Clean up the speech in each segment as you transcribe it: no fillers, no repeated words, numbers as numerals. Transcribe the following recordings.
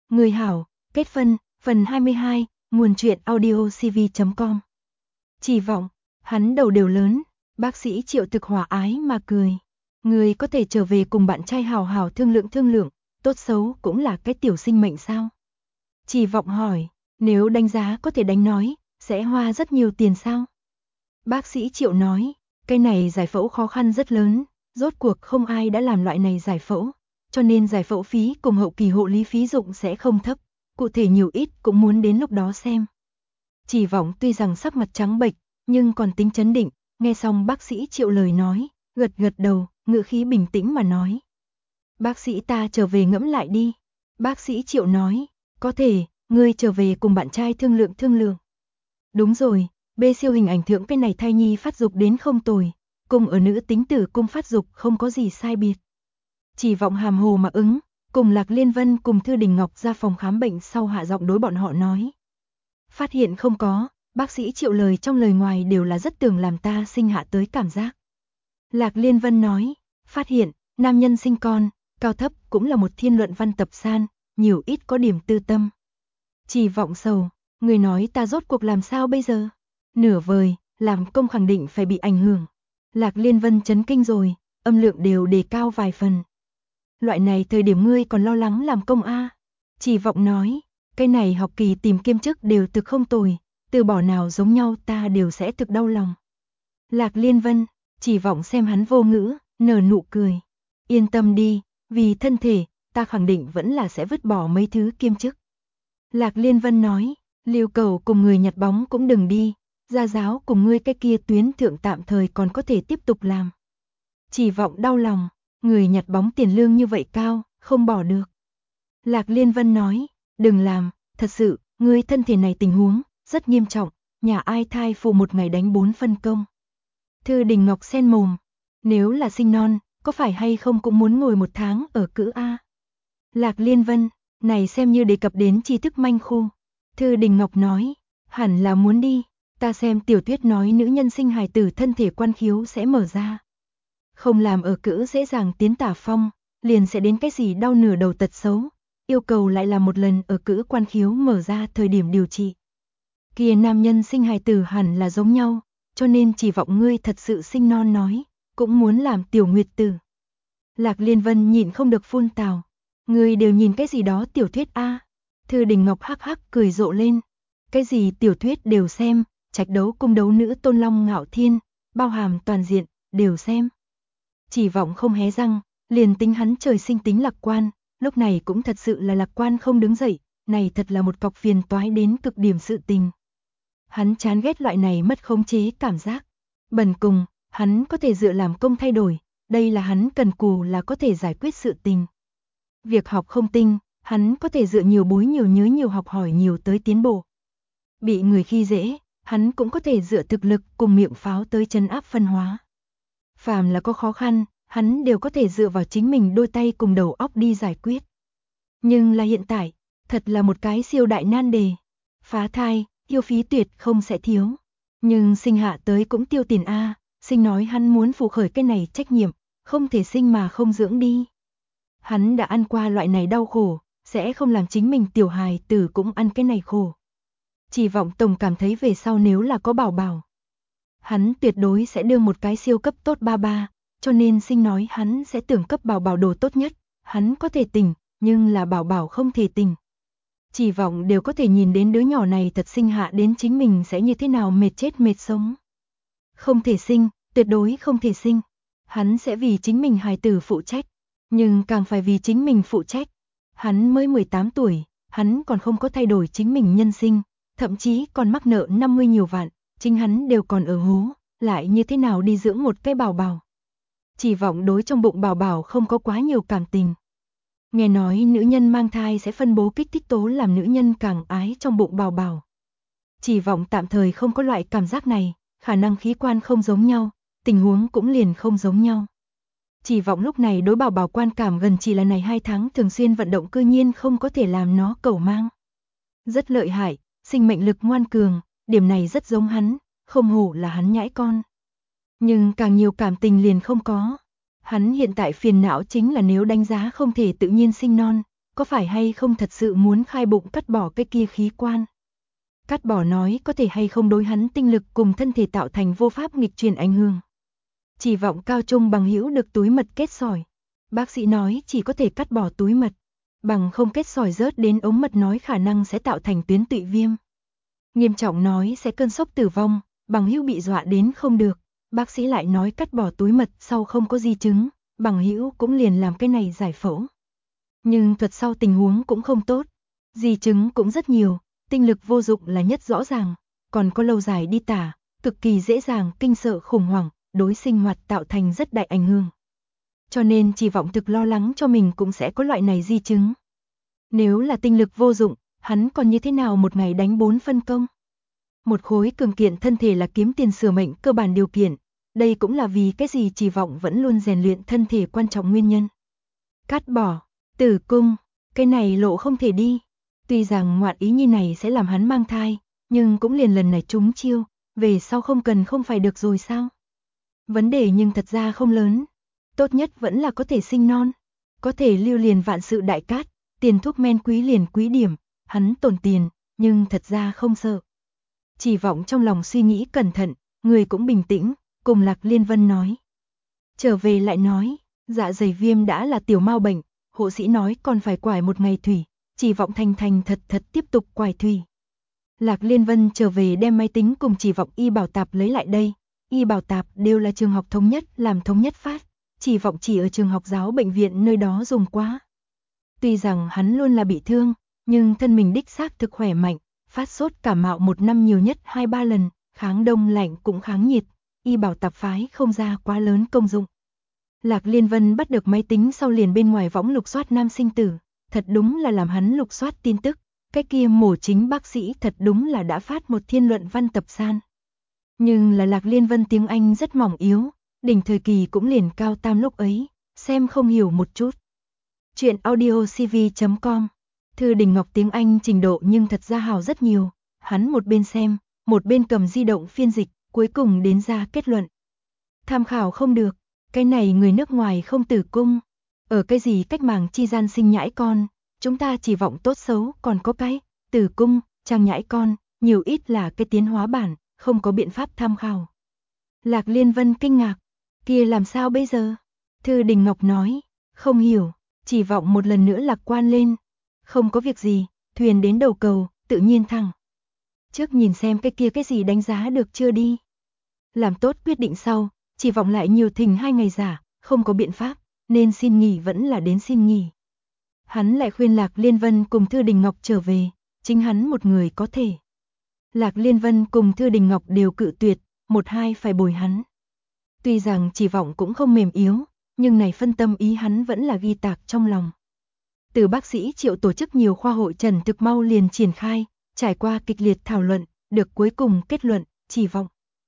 Người hảo, kết phân, phần 22, nguồn truyện audio cv.com. Chỉ vọng, hắn đầu đều lớn, bác sĩ Triệu thực hòa ái mà cười. Người có thể trở về cùng bạn trai hào hào thương lượng, tốt xấu cũng là cái tiểu sinh mệnh sao? Chỉ vọng hỏi, nếu đánh giá có thể đánh nói, sẽ hoa rất nhiều tiền sao? Bác sĩ Triệu nói, cái này giải phẫu khó khăn rất lớn, rốt cuộc không ai đã làm loại này giải phẫu, cho nên giải phẫu phí cùng hậu kỳ hộ lý phí dụng sẽ không thấp, cụ thể nhiều ít cũng muốn đến lúc đó xem. Chỉ vọng tuy rằng sắc mặt trắng bệch, nhưng còn tính chấn định, nghe xong bác sĩ Triệu lời nói, gật gật đầu, ngữ khí bình tĩnh mà nói. Bác sĩ ta trở về ngẫm lại đi. Bác sĩ Triệu nói, có thể, ngươi trở về cùng bạn trai thương lượng. Đúng rồi, bê siêu hình ảnh thượng cái này thai nhi phát dục đến không tồi, cùng ở nữ tính tử cung phát dục không có gì sai biệt. Chỉ vọng hàm hồ mà ứng, cùng Lạc Liên Vân cùng Thư Đình Ngọc ra phòng khám bệnh sau hạ giọng đối bọn họ nói. Phát hiện không có, bác sĩ Triệu lời trong lời ngoài đều là rất tưởng làm ta sinh hạ tới cảm giác. Lạc Liên Vân nói, phát hiện, nam nhân sinh con, cao thấp cũng là một thiên luận văn tập san, nhiều ít có điểm tư tâm. Chỉ vọng sầu, người nói ta rốt cuộc làm sao bây giờ? Nửa vời, làm công khẳng định phải bị ảnh hưởng. Lạc Liên Vân chấn kinh rồi, âm lượng đều đề cao vài phần. Loại này thời điểm ngươi còn lo lắng làm công a? Chỉ vọng nói, cái này học kỳ tìm kiêm chức đều thực không tồi, từ bỏ nào giống nhau ta đều sẽ thực đau lòng. Lạc Liên Vân, chỉ vọng xem hắn vô ngữ, nở nụ cười. Yên tâm đi, vì thân thể, ta khẳng định vẫn là sẽ vứt bỏ mấy thứ kiêm chức. Lạc Liên Vân nói, Lưu Cầu cùng người nhặt bóng cũng đừng đi, gia giáo cùng ngươi cái kia tuyến thượng tạm thời còn có thể tiếp tục làm. Chỉ vọng đau lòng, người nhặt bóng tiền lương như vậy cao, không bỏ được. Lạc Liên Vân nói, đừng làm, thật sự, ngươi thân thể này tình huống, rất nghiêm trọng, nhà ai thai phụ một ngày đánh 4 phân công. Thư Đình Ngọc sen mồm, nếu là sinh non, có phải hay không cũng muốn ngồi 1 tháng ở cữ A. Lạc Liên Vân, này xem như đề cập đến tri thức manh khu. Thư Đình Ngọc nói, hẳn là muốn đi, ta xem tiểu thuyết nói nữ nhân sinh hài tử thân thể quan khiếu sẽ mở ra. Không làm ở cữ dễ dàng tiến tả phong, liền sẽ đến cái gì đau nửa đầu tật xấu, yêu cầu lại làm một lần ở cữ quan khiếu mở ra thời điểm điều trị. Kia nam nhân sinh hài tử hẳn là giống nhau, cho nên chỉ vọng ngươi thật sự sinh non nói, cũng muốn làm tiểu nguyệt tử. Lạc Liên Vân nhịn không được phun tào, ngươi đều nhìn cái gì đó tiểu thuyết a? Thư Đình Ngọc hắc hắc cười rộ lên, cái gì tiểu thuyết đều xem, trạch đấu cung đấu nữ Tôn Long Ngạo Thiên, bao hàm toàn diện, đều xem. Chỉ vọng không hé răng, liền tính hắn trời sinh tính lạc quan, lúc này cũng thật sự là lạc quan không đứng dậy, này thật là một cọc phiền toái đến cực điểm sự tình. Hắn chán ghét loại này mất khống chế cảm giác. Bần cùng, hắn có thể dựa làm công thay đổi, đây là hắn cần cù là có thể giải quyết sự tình. Việc học không tinh, hắn có thể dựa nhiều bối nhiều nhớ nhiều học hỏi nhiều tới tiến bộ. Bị người khi dễ, hắn cũng có thể dựa thực lực cùng miệng pháo tới trấn áp phân hóa. Phàm là có khó khăn, hắn đều có thể dựa vào chính mình đôi tay cùng đầu óc đi giải quyết. Nhưng là hiện tại, thật là một cái siêu đại nan đề. Phá thai, tiêu phí tuyệt không sẽ thiếu. Nhưng sinh hạ tới cũng tiêu tiền a, sinh nói hắn muốn phụ khởi cái này trách nhiệm, không thể sinh mà không dưỡng đi. Hắn đã ăn qua loại này đau khổ, sẽ không làm chính mình tiểu hài tử cũng ăn cái này khổ. Chỉ vọng tổng cảm thấy về sau nếu là có bảo bảo, hắn tuyệt đối sẽ đưa một cái siêu cấp tốt ba ba, cho nên sinh nói hắn sẽ tưởng cấp bảo bảo đồ tốt nhất, hắn có thể tỉnh, nhưng là bảo bảo không thể tỉnh. Chỉ vọng đều có thể nhìn đến đứa nhỏ này thật sinh hạ đến chính mình sẽ như thế nào mệt chết mệt sống. Không thể sinh, tuyệt đối không thể sinh. Hắn sẽ vì chính mình hài tử phụ trách, nhưng càng phải vì chính mình phụ trách. Hắn mới 18 tuổi, hắn còn không có thay đổi chính mình nhân sinh, thậm chí còn mắc nợ 50 nhiều vạn, chính hắn đều còn ở hố, lại như thế nào đi dưỡng một cái bảo bảo. Chỉ vọng đối trong bụng bảo bảo không có quá nhiều cảm tình. Nghe nói nữ nhân mang thai sẽ phân bố kích thích tố làm nữ nhân càng ái trong bụng bảo bảo. Chỉ vọng tạm thời không có loại cảm giác này, khả năng khí quan không giống nhau, tình huống cũng liền không giống nhau. Chỉ vọng lúc này đối bảo bảo quan cảm gần chỉ là này 2 tháng thường xuyên vận động cư nhiên không có thể làm nó cẩu mang. Rất lợi hại, sinh mệnh lực ngoan cường, điểm này rất giống hắn, không hổ là hắn nhãi con. Nhưng càng nhiều cảm tình liền không có. Hắn hiện tại phiền não chính là nếu đánh giá không thể tự nhiên sinh non, có phải hay không thật sự muốn khai bụng cắt bỏ cái kia khí quan. Cắt bỏ nói có thể hay không đối hắn tinh lực cùng thân thể tạo thành vô pháp nghịch truyền ảnh hưởng. Chỉ vọng cao trung bằng hữu được túi mật kết sỏi. Bác sĩ nói chỉ có thể cắt bỏ túi mật, bằng không kết sỏi rớt đến ống mật nói khả năng sẽ tạo thành tuyến tụy viêm. Nghiêm trọng nói sẽ cơn sốc tử vong, bằng hữu bị dọa đến không được. Bác sĩ lại nói cắt bỏ túi mật sau không có di chứng, bằng hữu cũng liền làm cái này giải phẫu. Nhưng thuật sau tình huống cũng không tốt, di chứng cũng rất nhiều, tinh lực vô dụng là nhất rõ ràng, còn có lâu dài đi tả, cực kỳ dễ dàng kinh sợ khủng hoảng, đối sinh hoạt tạo thành rất đại ảnh hưởng. Cho nên Chỉ Vọng thực lo lắng cho mình cũng sẽ có loại này di chứng. Nếu là tinh lực vô dụng, hắn còn như thế nào một ngày đánh 4 phân công? Một khối cường kiện thân thể là kiếm tiền sửa mệnh cơ bản điều kiện, đây cũng là vì cái gì Chỉ Vọng vẫn luôn rèn luyện thân thể quan trọng nguyên nhân. Cắt bỏ tử cung, cái này lộ không thể đi. Tuy rằng ngoạn ý như này sẽ làm hắn mang thai, nhưng cũng liền lần này trúng chiêu, về sau không cần không phải được rồi sao? Vấn đề nhưng thật ra không lớn, tốt nhất vẫn là có thể sinh non, có thể lưu liền vạn sự đại cát, tiền thuốc men quý liền quý điểm, hắn tổn tiền, nhưng thật ra không sợ. Chỉ Vọng trong lòng suy nghĩ cẩn thận, người cũng bình tĩnh, cùng Lạc Liên Vân nói. Trở về lại nói, dạ dày viêm đã là tiểu mao bệnh, hộ sĩ nói còn phải quải một ngày thủy, Chỉ Vọng thành thật tiếp tục quải thủy. Lạc Liên Vân trở về đem máy tính cùng Chỉ Vọng y bảo tạp lấy lại đây, y bảo tạp đều là trường học thống nhất làm thống nhất phát, Chỉ Vọng chỉ ở trường học giáo bệnh viện nơi đó dùng quá. Tuy rằng hắn luôn là bị thương, nhưng thân mình đích xác thực khỏe mạnh, phát sốt cảm mạo một năm nhiều nhất 2-3 lần, kháng đông lạnh cũng kháng nhiệt, y bảo tạp phái không ra quá lớn công dụng. Lạc Liên Vân bắt được máy tính sau liền bên ngoài võng lục soát nam sinh tử, thật đúng là làm hắn lục soát tin tức, cái kia mổ chính bác sĩ thật đúng là đã phát một thiên luận văn tập san. Nhưng là Lạc Liên Vân tiếng Anh rất mỏng yếu, đỉnh thời kỳ cũng liền cao tam lúc ấy, xem không hiểu một chút. Chuyện audiocv.com. Thư Đình Ngọc tiếng Anh trình độ nhưng thật ra hào rất nhiều, hắn một bên xem, một bên cầm di động phiên dịch, cuối cùng đến ra kết luận. Tham khảo không được, cái này người nước ngoài không tử cung, ở cái gì cách màng chi gian sinh nhãi con, chúng ta Chỉ Vọng tốt xấu còn có cái tử cung, trang nhãi con, nhiều ít là cái tiến hóa bản, không có biện pháp tham khảo. Lạc Liên Vân kinh ngạc, kia làm sao bây giờ? Thư Đình Ngọc nói, không hiểu, Chỉ Vọng một lần nữa lạc quan lên. Không có việc gì, thuyền đến đầu cầu, tự nhiên thẳng. Trước nhìn xem cái kia cái gì đánh giá được chưa đi. Làm tốt quyết định sau, Chỉ Vọng lại nhiều thỉnh 2 ngày giả, không có biện pháp, nên xin nghỉ vẫn là đến xin nghỉ. Hắn lại khuyên Lạc Liên Vân cùng Thư Đình Ngọc trở về, chính hắn một người có thể. Lạc Liên Vân cùng Thư Đình Ngọc đều cự tuyệt, 1-2 phải bồi hắn. Tuy rằng Chỉ Vọng cũng không mềm yếu, nhưng này phân tâm ý hắn vẫn là ghi tạc trong lòng. Từ bác sĩ Triệu tổ chức nhiều khoa hội trần thực mau liền triển khai, trải qua kịch liệt thảo luận, được cuối cùng kết luận, Chỉ Vọng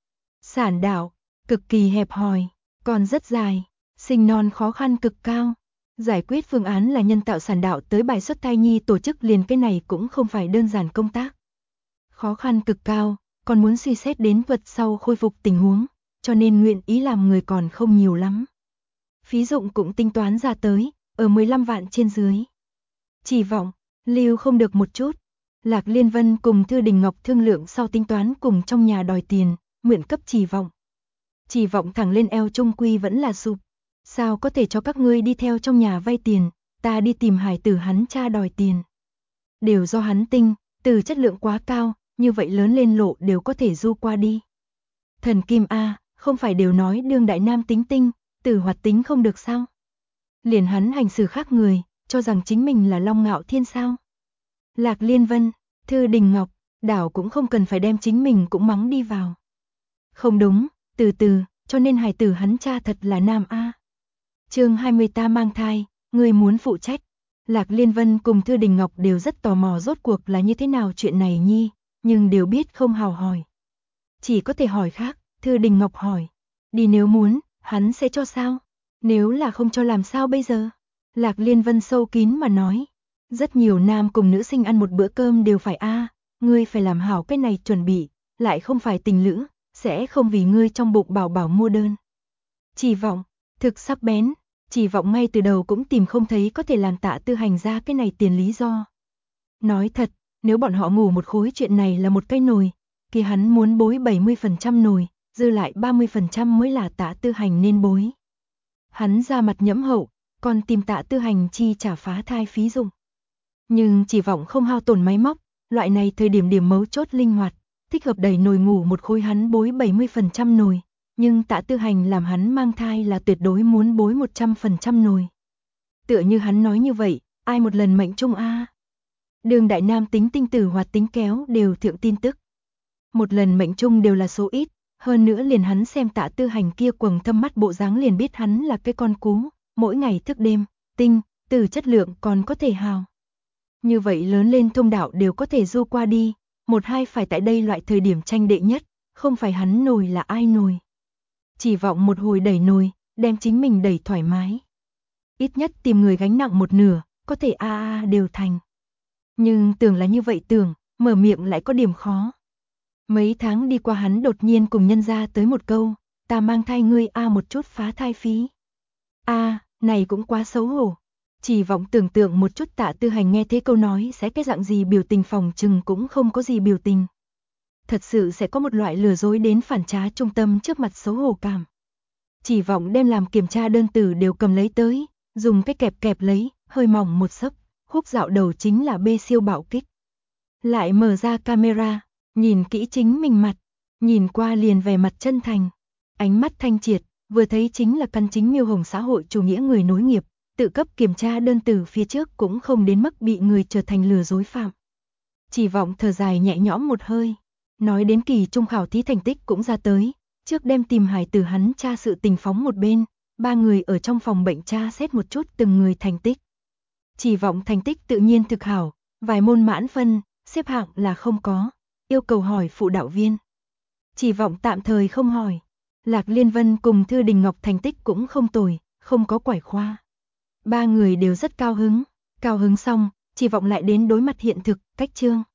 sản đạo, cực kỳ hẹp hòi, còn rất dài, sinh non khó khăn cực cao. Giải quyết phương án là nhân tạo sản đạo tới bài xuất thai nhi tổ chức liền cái này cũng không phải đơn giản công tác. Khó khăn cực cao, còn muốn suy xét đến thuật sau khôi phục tình huống, cho nên nguyện ý làm người còn không nhiều lắm. Phí dụng cũng tính toán ra tới, ở 15 vạn trên dưới. Chỉ Vọng, lưu không được một chút. Lạc Liên Vân cùng Thư Đình Ngọc thương lượng sau tính toán cùng trong nhà đòi tiền, mượn cấp Chỉ Vọng. Chỉ Vọng thẳng lên eo trung quy vẫn là sụp. Sao có thể cho các ngươi đi theo trong nhà vay tiền, ta đi tìm hải tử hắn cha đòi tiền. Đều do hắn tinh, từ chất lượng quá cao, như vậy lớn lên lộ đều có thể du qua đi. Thần Kim A, không phải đều nói đương đại nam tính tinh, tử hoạt tính không được sao? Liền hắn hành xử khác người, cho rằng chính mình là Long Ngạo Thiên sao? Lạc Liên Vân, Thư Đình Ngọc, đảo cũng không cần phải đem chính mình cũng mắng đi vào. Không đúng, từ từ, cho nên hài tử hắn cha thật là nam A. Chương 20 ta mang thai, người muốn phụ trách. Lạc Liên Vân cùng Thư Đình Ngọc đều rất tò mò rốt cuộc là như thế nào chuyện này nhi, nhưng đều biết không hào hỏi. Chỉ có thể hỏi khác, Thư Đình Ngọc hỏi, đi nếu muốn, hắn sẽ cho sao? Nếu là không cho làm sao bây giờ? Lạc Liên Vân sâu kín mà nói, rất nhiều nam cùng nữ sinh ăn một bữa cơm đều phải ngươi phải làm hảo cái này chuẩn bị, lại không phải tình lữ, sẽ không vì ngươi trong bụng bảo bảo mua đơn. Chỉ Vọng, thực sắc bén, Chỉ vọng ngay từ đầu cũng tìm không thấy có thể làm Tạ Tư Hành ra cái này tiền lý do. Nói thật, nếu bọn họ ngủ một khối chuyện này là một cái nồi, thì hắn muốn bối 70% nồi, dư lại 30% mới là Tạ Tư Hành nên bối. Hắn ra mặt nhẫm hậu, còn tìm Tạ Tư Hành chi trả phá thai phí dụng. Nhưng Chỉ vọng không hao tổn máy móc, loại này thời điểm mấu chốt linh hoạt, thích hợp đẩy nồi ngủ một khối hắn bối 70% nồi, nhưng Tạ Tư Hành làm hắn mang thai là tuyệt đối muốn bối 100% nồi. Tựa như hắn nói như vậy, ai một lần mệnh trung a. Đường Đại Nam tính tinh tử hoạt tính kéo đều thượng tin tức. Một lần mệnh trung đều là số ít, hơn nữa liền hắn xem Tạ Tư Hành kia quầng thâm mắt bộ dáng liền biết hắn là cái con cú, mỗi ngày thức đêm, tinh, từ chất lượng còn có thể hào. Như vậy lớn lên thông đạo đều có thể du qua đi, một hai phải tại đây loại thời điểm tranh đệ nhất, không phải hắn nồi là ai nồi. Chỉ vọng một hồi đẩy nồi, đem chính mình đẩy thoải mái. Ít nhất tìm người gánh nặng một nửa, có thể đều thành. Nhưng tưởng là như vậy tưởng, mở miệng lại có điểm khó. Mấy tháng đi qua hắn đột nhiên cùng nhân ra tới một câu, ta mang thai ngươi một chút phá thai phí. Này cũng quá xấu hổ. Chỉ vọng tưởng tượng một chút Tạ Tư Hành nghe thế câu nói sẽ cái dạng gì biểu tình, phòng chừng cũng không có gì biểu tình. Thật sự sẽ có một loại lừa dối đến phản trá trung tâm trước mặt xấu hổ cảm. Chỉ vọng đem làm kiểm tra đơn từ đều cầm lấy tới, dùng cái kẹp lấy, hơi mỏng một xấp, khúc dạo đầu chính là B siêu bạo kích. Lại mở ra camera, nhìn kỹ chính mình mặt, nhìn qua liền vẻ mặt chân thành, ánh mắt thanh triệt, vừa thấy chính là căn chính Miêu Hồng xã hội chủ nghĩa người nối nghiệp, tự cấp kiểm tra đơn từ phía trước cũng không đến mức bị người trở thành lừa dối phạm. Chỉ vọng thở dài nhẹ nhõm một hơi, nói đến kỳ trung khảo thí thành tích cũng ra tới, trước đem tìm hài tử hắn tra sự tình phóng một bên, ba người ở trong phòng bệnh tra xét một chút từng người thành tích. Chỉ vọng thành tích tự nhiên thực hảo, vài môn mãn phân, xếp hạng là không có, yêu cầu hỏi phụ đạo viên. Chỉ vọng tạm thời không hỏi. Lạc Liên Vân cùng Thư Đình Ngọc thành tích cũng không tồi, không có quải khoa. Ba người đều rất cao hứng xong, Chỉ vọng lại đến đối mặt hiện thực, cách chương.